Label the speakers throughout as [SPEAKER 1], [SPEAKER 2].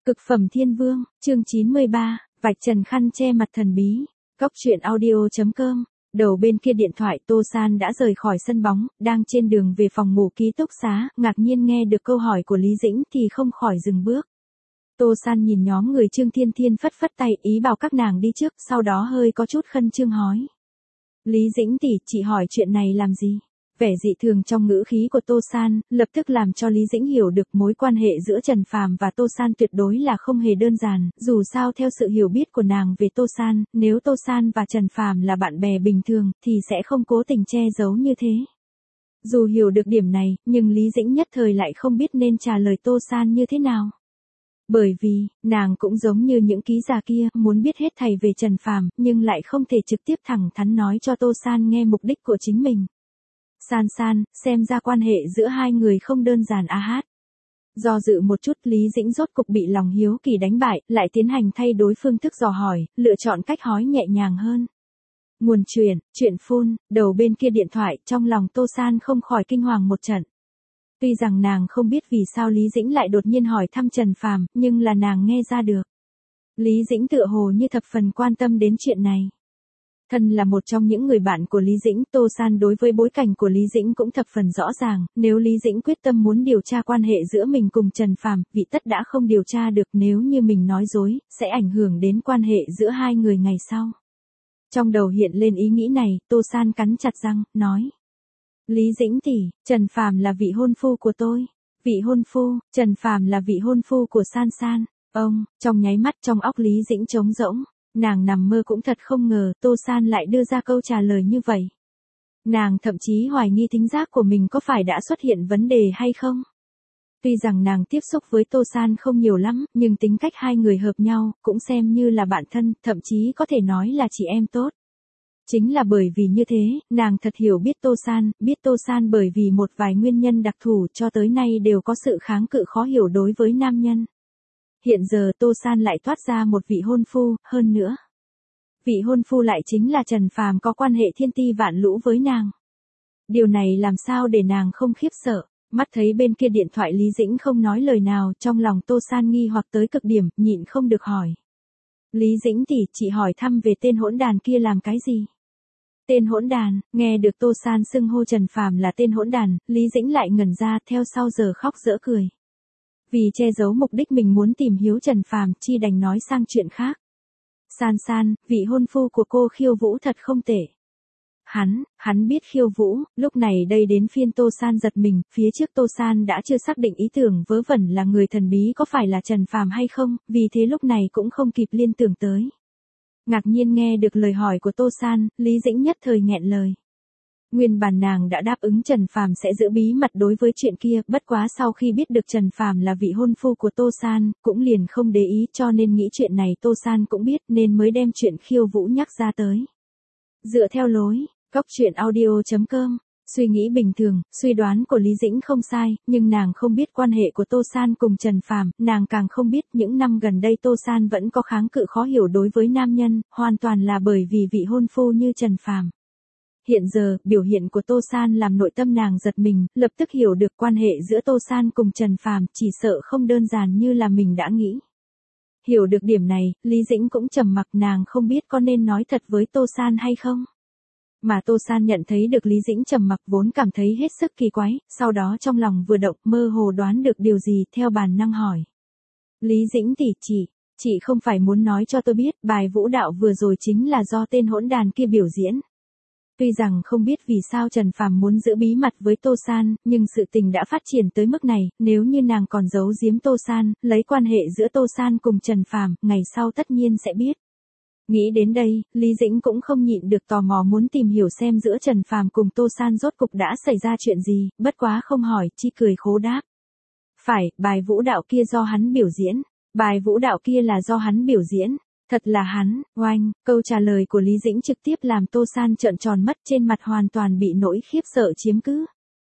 [SPEAKER 1] Cực phẩm thiên vương, chương 93, vạch trần khăn che mặt thần bí. Cốc truyện audio.com. Đầu bên kia điện thoại Tô San đã rời khỏi sân bóng, đang trên đường về phòng ngủ ký túc xá, ngạc nhiên nghe được câu hỏi của Lý Dĩnh thì không khỏi dừng bước. Tô San nhìn nhóm người Trương Thiên Thiên phất phất tay ý bảo các nàng đi trước, sau đó hơi có chút khẩn trương hỏi. Lý Dĩnh tỷ, chị hỏi chuyện này làm gì? Vẻ dị thường trong ngữ khí của Tô San, lập tức làm cho Lý Dĩnh hiểu được mối quan hệ giữa Trần Phàm và Tô San tuyệt đối là không hề đơn giản, dù sao theo sự hiểu biết của nàng về Tô San, nếu Tô San và Trần Phàm là bạn bè bình thường, thì sẽ không cố tình che giấu như thế. Dù hiểu được điểm này, nhưng Lý Dĩnh nhất thời lại không biết nên trả lời Tô San như thế nào. Bởi vì, nàng cũng giống như những ký giả kia, muốn biết hết thảy về Trần Phàm, nhưng lại không thể trực tiếp thẳng thắn nói cho Tô San nghe mục đích của chính mình. San, xem ra quan hệ giữa hai người không đơn giản a hát. Do dự một chút Lý Dĩnh rốt cục bị lòng hiếu kỳ đánh bại, lại tiến hành thay đổi phương thức dò hỏi, lựa chọn cách hỏi nhẹ nhàng hơn. Nguồn chuyện phun, đầu bên kia điện thoại, trong lòng Tô San không khỏi kinh hoàng một trận. Tuy rằng nàng không biết vì sao Lý Dĩnh lại đột nhiên hỏi thăm Trần Phàm, nhưng là nàng nghe ra được. Lý Dĩnh tựa hồ như thập phần quan tâm đến chuyện này. Thân là một trong những người bạn của Lý Dĩnh, Tô San đối với bối cảnh của Lý Dĩnh cũng thập phần rõ ràng, nếu Lý Dĩnh quyết tâm muốn điều tra quan hệ giữa mình cùng Trần Phàm, vị tất đã không điều tra được, nếu như mình nói dối, sẽ ảnh hưởng đến quan hệ giữa hai người ngày sau. Trong đầu hiện lên ý nghĩ này, Tô San cắn chặt răng, nói. Lý Dĩnh tỷ, Trần Phàm là vị hôn phu của tôi. Vị hôn phu, Trần Phàm là vị hôn phu của San. Trong nháy mắt trong óc Lý Dĩnh trống rỗng. Nàng nằm mơ cũng thật không ngờ Tô San lại đưa ra câu trả lời như vậy. Nàng thậm chí hoài nghi thính giác của mình có phải đã xuất hiện vấn đề hay không. Tuy rằng nàng tiếp xúc với Tô San không nhiều lắm, nhưng tính cách hai người hợp nhau, cũng xem như là bạn thân, thậm chí có thể nói là chị em tốt. Chính là bởi vì như thế, nàng thật hiểu biết Tô San bởi vì một vài nguyên nhân đặc thù cho tới nay đều có sự kháng cự khó hiểu đối với nam nhân. Hiện giờ Tô San lại thoát ra một vị hôn phu, hơn nữa. Vị hôn phu lại chính là Trần Phàm có quan hệ thiên ti vạn lũ với nàng. Điều này làm sao để nàng không khiếp sợ, mắt thấy bên kia điện thoại Lý Dĩnh không nói lời nào, trong lòng Tô San nghi hoặc tới cực điểm, nhịn không được hỏi. Lý Dĩnh tỷ, chị hỏi thăm về tên hỗn đàn kia làm cái gì? Tên hỗn đàn, nghe được Tô San xưng hô Trần Phàm là tên hỗn đàn, Lý Dĩnh lại ngẩn ra, theo sau giờ khóc giỡn cười. Vì che giấu mục đích mình muốn tìm hiểu Trần Phàm, chi đành nói sang chuyện khác. San, vị hôn phu của cô khiêu vũ thật không tệ. Hắn biết khiêu vũ, lúc này đây đến phiên Tô San giật mình, phía trước Tô San đã chưa xác định ý tưởng vớ vẩn là người thần bí có phải là Trần Phàm hay không, vì thế lúc này cũng không kịp liên tưởng tới. Ngạc nhiên nghe được lời hỏi của Tô San, Lý Dĩnh nhất thời nghẹn lời. Nguyên bản nàng đã đáp ứng Trần Phàm sẽ giữ bí mật đối với chuyện kia, bất quá sau khi biết được Trần Phàm là vị hôn phu của Tô San, cũng liền không để ý, cho nên nghĩ chuyện này Tô San cũng biết nên mới đem chuyện khiêu vũ nhắc ra tới. Dựa theo lối, cốc truyện audio.com, suy nghĩ bình thường, suy đoán của Lý Dĩnh không sai, nhưng nàng không biết quan hệ của Tô San cùng Trần Phàm, nàng càng không biết những năm gần đây Tô San vẫn có kháng cự khó hiểu đối với nam nhân, hoàn toàn là bởi vì vị hôn phu như Trần Phàm. Hiện giờ, biểu hiện của Tô San làm nội tâm nàng giật mình, lập tức hiểu được quan hệ giữa Tô San cùng Trần Phàm chỉ sợ không đơn giản như là mình đã nghĩ. Hiểu được điểm này, Lý Dĩnh cũng trầm mặc, nàng không biết có nên nói thật với Tô San hay không. Mà Tô San nhận thấy được Lý Dĩnh trầm mặc vốn cảm thấy hết sức kỳ quái, sau đó trong lòng vừa động mơ hồ đoán được điều gì theo bản năng hỏi. Lý Dĩnh tỷ, chị không phải muốn nói cho tôi biết bài vũ đạo vừa rồi chính là do tên hỗn đàn kia biểu diễn. Tuy rằng không biết vì sao Trần Phàm muốn giữ bí mật với Tô San, nhưng sự tình đã phát triển tới mức này, nếu như nàng còn giấu giếm Tô San, lấy quan hệ giữa Tô San cùng Trần Phàm, ngày sau tất nhiên sẽ biết. Nghĩ đến đây, Lý Dĩnh cũng không nhịn được tò mò muốn tìm hiểu xem giữa Trần Phàm cùng Tô San rốt cục đã xảy ra chuyện gì, bất quá không hỏi, chỉ cười khố đáp. Phải, bài vũ đạo kia do hắn biểu diễn. Bài vũ đạo kia là do hắn biểu diễn. Thật là hắn, oanh, câu trả lời của Lý Dĩnh trực tiếp làm Tô San trợn tròn mắt, trên mặt hoàn toàn bị nỗi khiếp sợ chiếm cứ.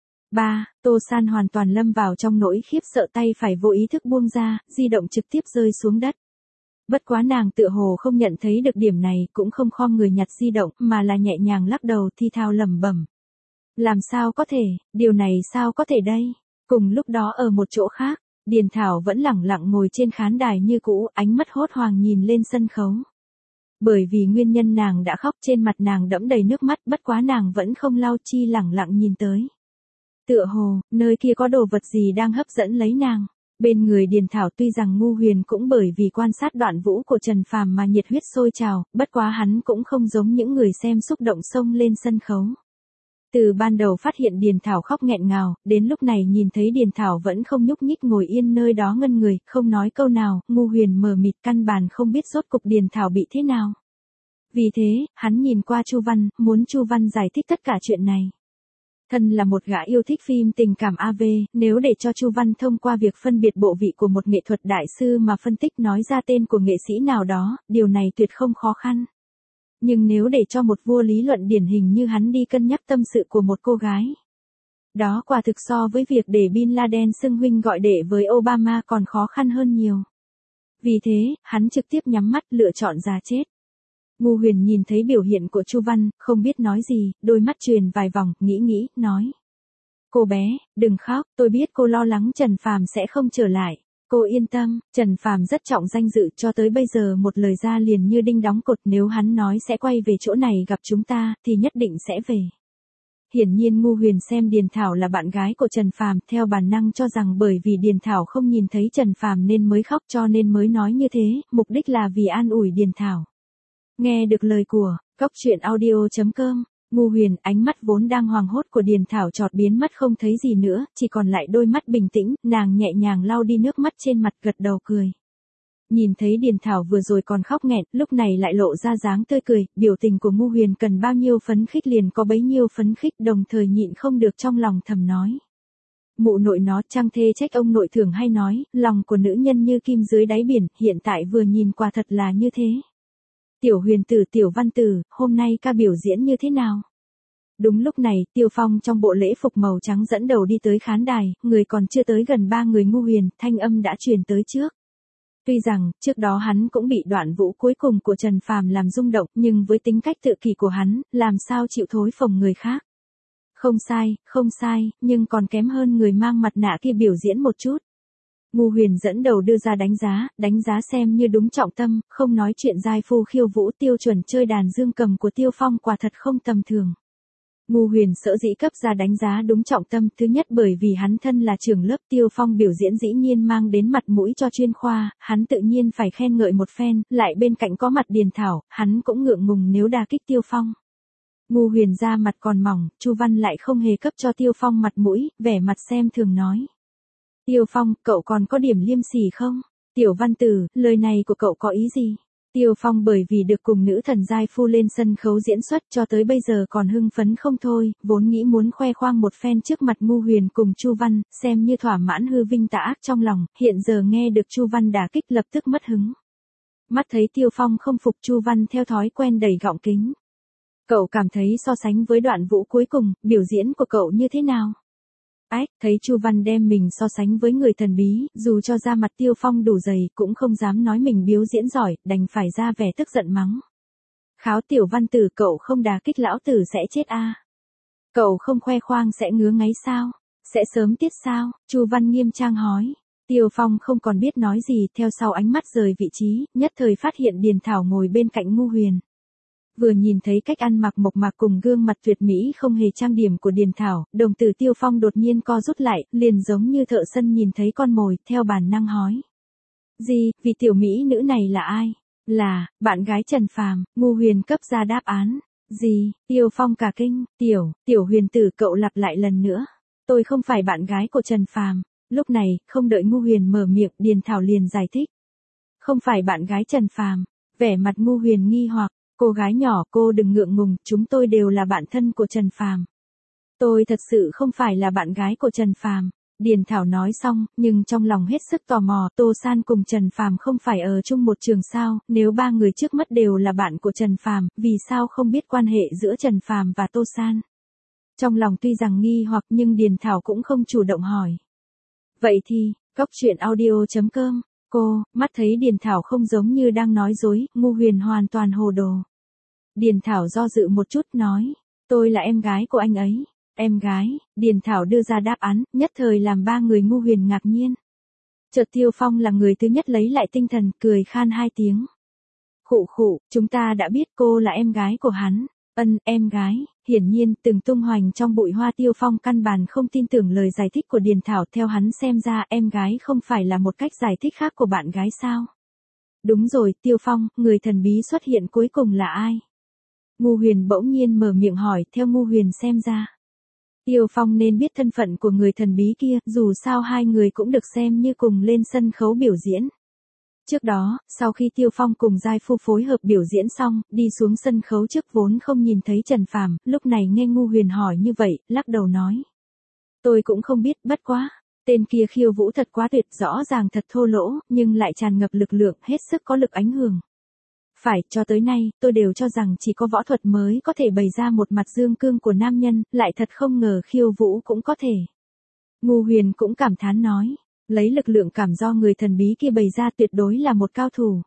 [SPEAKER 1] Tô San hoàn toàn lâm vào trong nỗi khiếp sợ, tay phải vô ý thức buông ra, di động trực tiếp rơi xuống đất. Bất quá nàng tựa hồ không nhận thấy được điểm này, cũng không khom người nhặt di động, mà là nhẹ nhàng lắc đầu thi thao lẩm bẩm. Làm sao có thể, điều này sao có thể đây? Cùng lúc đó ở một chỗ khác, Điền Thảo vẫn lẳng lặng ngồi trên khán đài như cũ, ánh mắt hốt hoảng nhìn lên sân khấu. Bởi vì nguyên nhân nàng đã khóc, trên mặt nàng đẫm đầy nước mắt, bất quá nàng vẫn không lau chi, lẳng lặng nhìn tới. Tựa hồ, nơi kia có đồ vật gì đang hấp dẫn lấy nàng. Bên người Điền Thảo tuy rằng Ngu Huyền cũng bởi vì quan sát đoạn vũ của Trần Phàm mà nhiệt huyết sôi trào, bất quá hắn cũng không giống những người xem xúc động xông lên sân khấu. Từ ban đầu phát hiện Điền Thảo khóc nghẹn ngào, đến lúc này nhìn thấy Điền Thảo vẫn không nhúc nhích ngồi yên nơi đó ngẩn người, không nói câu nào, Ngu Huyền mờ mịt căn bản không biết rốt cục Điền Thảo bị thế nào. Vì thế, hắn nhìn qua Chu Văn, muốn Chu Văn giải thích tất cả chuyện này. Thân là một gã yêu thích phim tình cảm AV, nếu để cho Chu Văn thông qua việc phân biệt bộ vị của một nghệ thuật đại sư mà phân tích nói ra tên của nghệ sĩ nào đó, điều này tuyệt không khó khăn. Nhưng nếu để cho một vua lý luận điển hình như hắn đi cân nhắc tâm sự của một cô gái, đó quả thực so với việc để Bin Laden xưng huynh gọi đệ với Obama còn khó khăn hơn nhiều. Vì thế, hắn trực tiếp nhắm mắt lựa chọn ra chết. Ngu Huyền nhìn thấy biểu hiện của Chu Văn, không biết nói gì, đôi mắt truyền vài vòng, nghĩ, nói. Cô bé, đừng khóc, tôi biết cô lo lắng Trần Phàm sẽ không trở lại. Cô yên tâm, Trần Phàm rất trọng danh dự, cho tới bây giờ một lời ra liền như đinh đóng cột, nếu hắn nói sẽ quay về chỗ này gặp chúng ta, thì nhất định sẽ về. Hiển nhiên Ngu Huyền xem Điền Thảo là bạn gái của Trần Phàm, theo bản năng cho rằng bởi vì Điền Thảo không nhìn thấy Trần Phàm nên mới khóc, cho nên mới nói như thế, mục đích là vì an ủi Điền Thảo. Nghe được lời của Cóc Truyện Audio.com, Ngu Huyền, ánh mắt vốn đang hoàng hốt của Điền Thảo chợt biến mất không thấy gì nữa, chỉ còn lại đôi mắt bình tĩnh, nàng nhẹ nhàng lau đi nước mắt trên mặt, gật đầu cười. Nhìn thấy Điền Thảo vừa rồi còn khóc nghẹn, lúc này lại lộ ra dáng tươi cười, biểu tình của Ngu Huyền cần bao nhiêu phấn khích liền có bấy nhiêu phấn khích, đồng thời nhịn không được trong lòng thầm nói. Mụ nội nó, Trang thê trách ông nội thường hay nói, lòng của nữ nhân như kim dưới đáy biển, hiện tại vừa nhìn quả thật là như thế. Tiểu Huyền tử, Tiểu Văn tử, hôm nay ca biểu diễn như thế nào? Đúng lúc này, Tiêu Phong trong bộ lễ phục màu trắng dẫn đầu đi tới khán đài, người còn chưa tới gần 3 người. Ngu Huyền, thanh âm đã truyền tới trước. Tuy rằng, trước đó hắn cũng bị đoạn vũ cuối cùng của Trần Phàm làm rung động, nhưng với tính cách tự kỷ của hắn, làm sao chịu thối phồng người khác. Không sai, nhưng còn kém hơn người mang mặt nạ kia biểu diễn một chút. Ngu Huyền dẫn đầu đưa ra đánh giá xem như đúng trọng tâm, không nói chuyện giai phu khiêu vũ, tiêu chuẩn chơi đàn dương cầm của Tiêu Phong quả thật không tầm thường. Ngu Huyền sở dĩ cấp ra đánh giá đúng trọng tâm, thứ nhất bởi vì hắn thân là trưởng lớp, Tiêu Phong biểu diễn dĩ nhiên mang đến mặt mũi cho chuyên khoa, hắn tự nhiên phải khen ngợi một phen, lại bên cạnh có mặt Điền Thảo, hắn cũng ngượng ngùng nếu đả kích Tiêu Phong. Ngu Huyền da mặt còn mỏng, Chu Văn lại không hề cấp cho Tiêu Phong mặt mũi, vẻ mặt xem thường nói. Tiêu Phong, cậu còn có điểm liêm sỉ không? Tiểu Văn tử, lời này của cậu có ý gì? Tiêu Phong bởi vì được cùng nữ thần giai phu lên sân khấu diễn xuất cho tới bây giờ còn hưng phấn không thôi, vốn nghĩ muốn khoe khoang một phen trước mặt Ngu Huyền cùng Chu Văn, xem như thỏa mãn hư vinh tà ác trong lòng, hiện giờ nghe được Chu Văn đả kích lập tức mất hứng. Mắt thấy Tiêu Phong không phục, Chu Văn theo thói quen đẩy gọng kính. Cậu cảm thấy so sánh với đoạn vũ cuối cùng, biểu diễn của cậu như thế nào? Thấy Chu Văn đem mình so sánh với người thần bí, dù cho da mặt Tiêu Phong đủ dày, cũng không dám nói mình biểu diễn giỏi, đành phải ra vẻ tức giận mắng. Kháo Tiểu Văn tử, cậu không đả kích lão tử sẽ chết a. Cậu không khoe khoang sẽ ngứa ngáy sao? Sẽ sớm tiết sao? Chu Văn nghiêm trang hỏi. Tiêu Phong không còn biết nói gì, theo sau ánh mắt rời vị trí, nhất thời phát hiện Điền Thảo ngồi bên cạnh Ngu Huyền. Vừa nhìn thấy cách ăn mặc mộc mạc cùng gương mặt tuyệt mỹ không hề trang điểm của Điền Thảo, đồng tử Tiêu Phong đột nhiên co rút lại, liền giống như thợ săn nhìn thấy con mồi, theo bản năng hỏi. Gì, vì tiểu mỹ nữ này là ai? Là, bạn gái Trần Phàm. Ngu Huyền cấp ra đáp án. Gì, Tiêu Phong cả kinh, tiểu Huyền tử, cậu lặp lại lần nữa. Tôi không phải bạn gái của Trần Phàm. Lúc này, không đợi Ngu Huyền mở miệng, Điền Thảo liền giải thích. Không phải bạn gái Trần Phàm. Vẻ mặt Ngu Huyền nghi hoặc. Cô gái nhỏ, cô đừng ngượng ngùng, chúng tôi đều là bạn thân của Trần Phàm. Tôi thật sự không phải là bạn gái của Trần Phàm. Điền Thảo nói xong, nhưng trong lòng hết sức tò mò, Tô San cùng Trần Phàm không phải ở chung một trường sao, nếu 3 người trước mắt đều là bạn của Trần Phàm, vì sao không biết quan hệ giữa Trần Phàm và Tô San? Trong lòng tuy rằng nghi hoặc nhưng Điền Thảo cũng không chủ động hỏi. Vậy thì, Cóc Truyện Audio.com. Cô, mắt thấy Điền Thảo không giống như đang nói dối, Ngu Huyền hoàn toàn hồ đồ. Điền Thảo do dự một chút nói, tôi là em gái của anh ấy. Em gái, Điền Thảo đưa ra đáp án, nhất thời làm 3 người Ngu Huyền ngạc nhiên. Chợt Tiêu Phong là người thứ nhất lấy lại tinh thần, cười khan hai tiếng. Khụ khụ, chúng ta đã biết cô là em gái của hắn. Em gái, hiển nhiên, từng tung hoành trong bụi hoa Tiêu Phong căn bản không tin tưởng lời giải thích của Điền Thảo, theo hắn xem ra em gái không phải là một cách giải thích khác của bạn gái sao. Đúng rồi, Tiêu Phong, người thần bí xuất hiện cuối cùng là ai? Ngu Huyền bỗng nhiên mở miệng hỏi, theo Ngu Huyền xem ra. Tiêu Phong nên biết thân phận của người thần bí kia, dù sao hai người cũng được xem như cùng lên sân khấu biểu diễn. Trước đó, sau khi Tiêu Phong cùng Giai Phu phối hợp biểu diễn xong, đi xuống sân khấu trước vốn không nhìn thấy Trần Phàm, lúc này nghe Ngu Huyền hỏi như vậy, lắc đầu nói. Tôi cũng không biết, bất quá. Tên kia khiêu vũ thật quá tuyệt, rõ ràng thật thô lỗ, nhưng lại tràn ngập lực lượng, hết sức có lực ảnh hưởng. Phải, cho tới nay, tôi đều cho rằng chỉ có võ thuật mới có thể bày ra một mặt dương cương của nam nhân, lại thật không ngờ khiêu vũ cũng có thể. Ngu Huyền cũng cảm thán nói, lấy lực lượng cảm do người thần bí kia bày ra tuyệt đối là một cao thủ.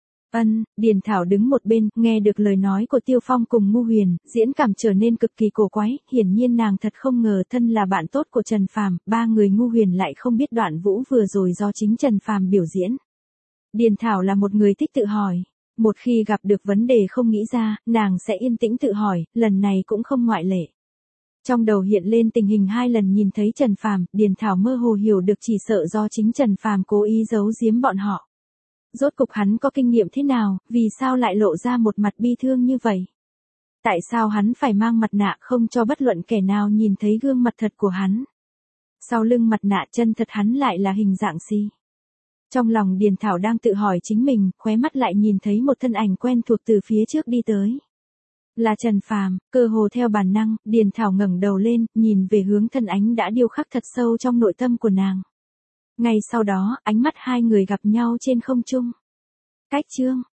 [SPEAKER 1] Điền Thảo đứng một bên, nghe được lời nói của Tiêu Phong cùng Ngu Huyền, diễn cảm trở nên cực kỳ cổ quái, hiển nhiên nàng thật không ngờ thân là bạn tốt của Trần Phàm, ba người Ngu Huyền lại không biết đoạn vũ vừa rồi do chính Trần Phàm biểu diễn. Điền Thảo là một người thích tự hỏi. Một khi gặp được vấn đề không nghĩ ra, nàng sẽ yên tĩnh tự hỏi, lần này cũng không ngoại lệ. Trong đầu hiện lên tình hình hai lần nhìn thấy Trần Phàm, Điền Thảo mơ hồ hiểu được chỉ sợ do chính Trần Phàm cố ý giấu giếm bọn họ. Rốt cục hắn có kinh nghiệm thế nào, vì sao lại lộ ra một mặt bi thương như vậy? Tại sao hắn phải mang mặt nạ không cho bất luận kẻ nào nhìn thấy gương mặt thật của hắn? Sau lưng mặt nạ chân thật hắn lại là hình dạng gì? Trong lòng Điền Thảo đang tự hỏi chính mình, khóe mắt lại nhìn thấy một thân ảnh quen thuộc từ phía trước đi tới. Là Trần Phàm, cơ hồ theo bản năng, Điền Thảo ngẩng đầu lên, nhìn về hướng thân ảnh đã điêu khắc thật sâu trong nội tâm của nàng. Ngay sau đó, ánh mắt hai người gặp nhau trên không trung. Cách chương